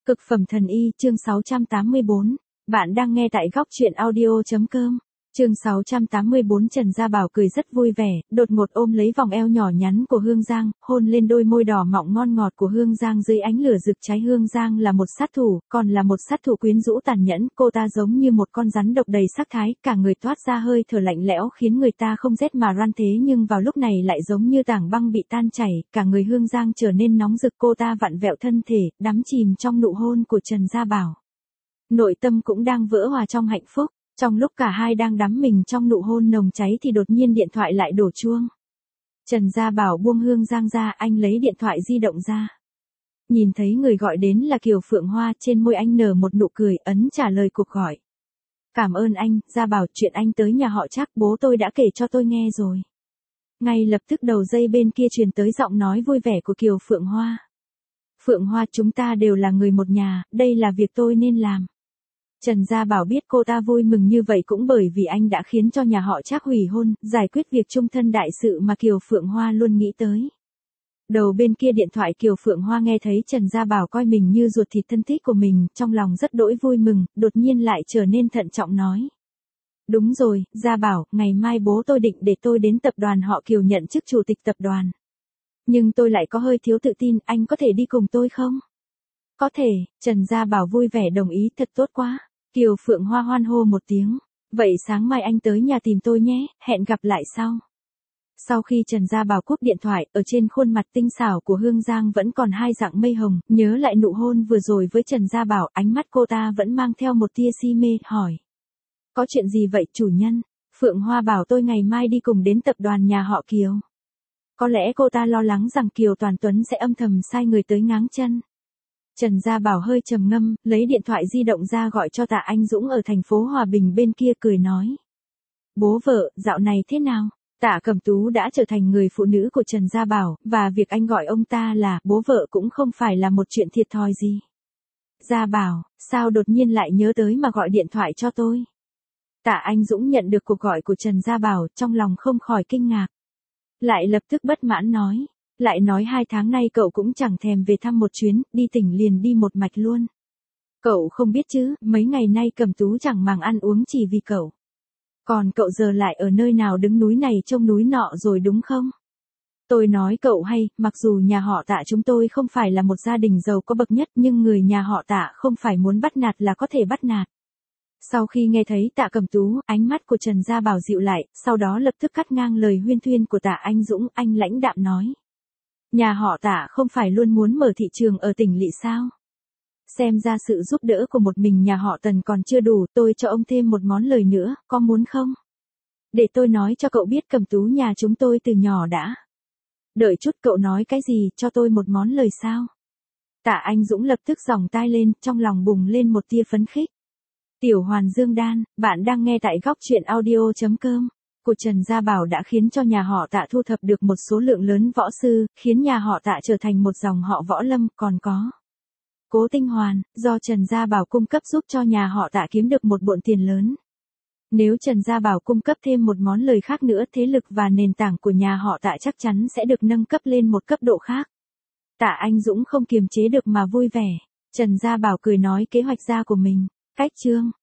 Cực phẩm thần y, chương 684. Bạn đang nghe tại góc truyện audio.com. Chương 684. Trần Gia Bảo cười rất vui vẻ, đột ngột ôm lấy vòng eo nhỏ nhắn của Hương Giang, hôn lên đôi môi đỏ mọng ngon ngọt của Hương Giang dưới ánh lửa rực cháy. Hương Giang là một sát thủ, còn là một sát thủ quyến rũ tàn nhẫn, cô ta giống như một con rắn độc đầy sắc thái, cả người toát ra hơi thở lạnh lẽo khiến người ta không rét mà run. Thế nhưng vào lúc này lại giống như tảng băng bị tan chảy, cả người Hương Giang trở nên nóng rực, cô ta vặn vẹo thân thể, đắm chìm trong nụ hôn của Trần Gia Bảo. Nội tâm cũng đang vỡ hòa trong hạnh phúc. Trong lúc cả hai đang đắm mình trong nụ hôn nồng cháy thì đột nhiên điện thoại lại đổ chuông. Trần Gia Bảo buông Hương Giang ra, anh lấy điện thoại di động ra. Nhìn thấy người gọi đến là Kiều Phượng Hoa, trên môi anh nở một nụ cười, ấn trả lời cuộc gọi. Cảm ơn anh, Gia Bảo, chuyện anh tới nhà họ Trác, bố tôi đã kể cho tôi nghe rồi. Ngay lập tức đầu dây bên kia truyền tới giọng nói vui vẻ của Kiều Phượng Hoa. Phượng Hoa, chúng ta đều là người một nhà, đây là việc tôi nên làm. Trần Gia Bảo biết cô ta vui mừng như vậy cũng bởi vì anh đã khiến cho nhà họ Trác hủy hôn, giải quyết việc chung thân đại sự mà Kiều Phượng Hoa luôn nghĩ tới. Đầu bên kia điện thoại Kiều Phượng Hoa nghe thấy Trần Gia Bảo coi mình như ruột thịt thân thích của mình, trong lòng rất đỗi vui mừng, đột nhiên lại trở nên thận trọng nói. Đúng rồi, Gia Bảo, ngày mai bố tôi định để tôi đến tập đoàn họ Kiều nhận chức chủ tịch tập đoàn. Nhưng tôi lại có hơi thiếu tự tin, anh có thể đi cùng tôi không? Có thể, Trần Gia Bảo vui vẻ đồng ý, thật tốt quá. Kiều Phượng Hoa hoan hô một tiếng. Vậy sáng mai anh tới nhà tìm tôi nhé, hẹn gặp lại sau. Sau khi Trần Gia Bảo cúp điện thoại, ở trên khuôn mặt tinh xảo của Hương Giang vẫn còn hai dạng mây hồng, nhớ lại nụ hôn vừa rồi với Trần Gia Bảo, ánh mắt cô ta vẫn mang theo một tia si mê, hỏi. Có chuyện gì vậy chủ nhân? Phượng Hoa bảo tôi ngày mai đi cùng đến tập đoàn nhà họ Kiều. Có lẽ cô ta lo lắng rằng Kiều Toàn Tuấn sẽ âm thầm sai người tới ngáng chân. Trần Gia Bảo hơi trầm ngâm, lấy điện thoại di động ra gọi cho Tạ Anh Dũng ở thành phố Hòa Bình bên kia, cười nói. Bố vợ, dạo này thế nào? Tạ Cẩm Tú đã trở thành người phụ nữ của Trần Gia Bảo, và việc anh gọi ông ta là bố vợ cũng không phải là một chuyện thiệt thòi gì. Gia Bảo, sao đột nhiên lại nhớ tới mà gọi điện thoại cho tôi? Tạ Anh Dũng nhận được cuộc gọi của Trần Gia Bảo, trong lòng không khỏi kinh ngạc. Lại lập tức bất mãn nói. Lại nói 2 tháng nay cậu cũng chẳng thèm về thăm một chuyến, đi tỉnh liền đi một mạch luôn. Cậu không biết chứ, mấy ngày nay Cẩm Tú chẳng màng ăn uống chỉ vì cậu. Còn cậu giờ lại ở nơi nào đứng núi này trông núi nọ rồi đúng không? Tôi nói cậu hay, mặc dù nhà họ Tạ chúng tôi không phải là một gia đình giàu có bậc nhất, nhưng người nhà họ Tạ không phải muốn bắt nạt là có thể bắt nạt. Sau khi nghe thấy Tạ Cẩm Tú, ánh mắt của Trần Gia Bảo dịu lại, sau đó lập tức cắt ngang lời huyên thuyên của Tạ Anh Dũng, anh lãnh đạm nói. Nhà họ Tạ không phải luôn muốn mở thị trường ở tỉnh lỵ sao? Xem ra sự giúp đỡ của một mình nhà họ Tần còn chưa đủ, tôi cho ông thêm một món lời nữa, có muốn không? Để tôi nói cho cậu biết Cẩm Tú nhà chúng tôi từ nhỏ đã. Đợi chút, cậu nói cái gì, cho tôi một món lời sao? Tạ Anh Dũng lập tức giòng tai lên, trong lòng bùng lên một tia phấn khích. Tiểu Hoàn Dương Đan, bạn đang nghe tại góc truyện audio.com. Của Trần Gia Bảo đã khiến cho nhà họ Tạ thu thập được một số lượng lớn võ sư, khiến nhà họ Tạ trở thành một dòng họ võ lâm, còn có Cố Tinh Hoàn, do Trần Gia Bảo cung cấp giúp cho nhà họ Tạ kiếm được một bộn tiền lớn. Nếu Trần Gia Bảo cung cấp thêm một món lời khác nữa, thế lực và nền tảng của nhà họ Tạ chắc chắn sẽ được nâng cấp lên một cấp độ khác. Tạ Anh Dũng không kiềm chế được mà vui vẻ. Trần Gia Bảo cười nói kế hoạch ra của mình. Cách chương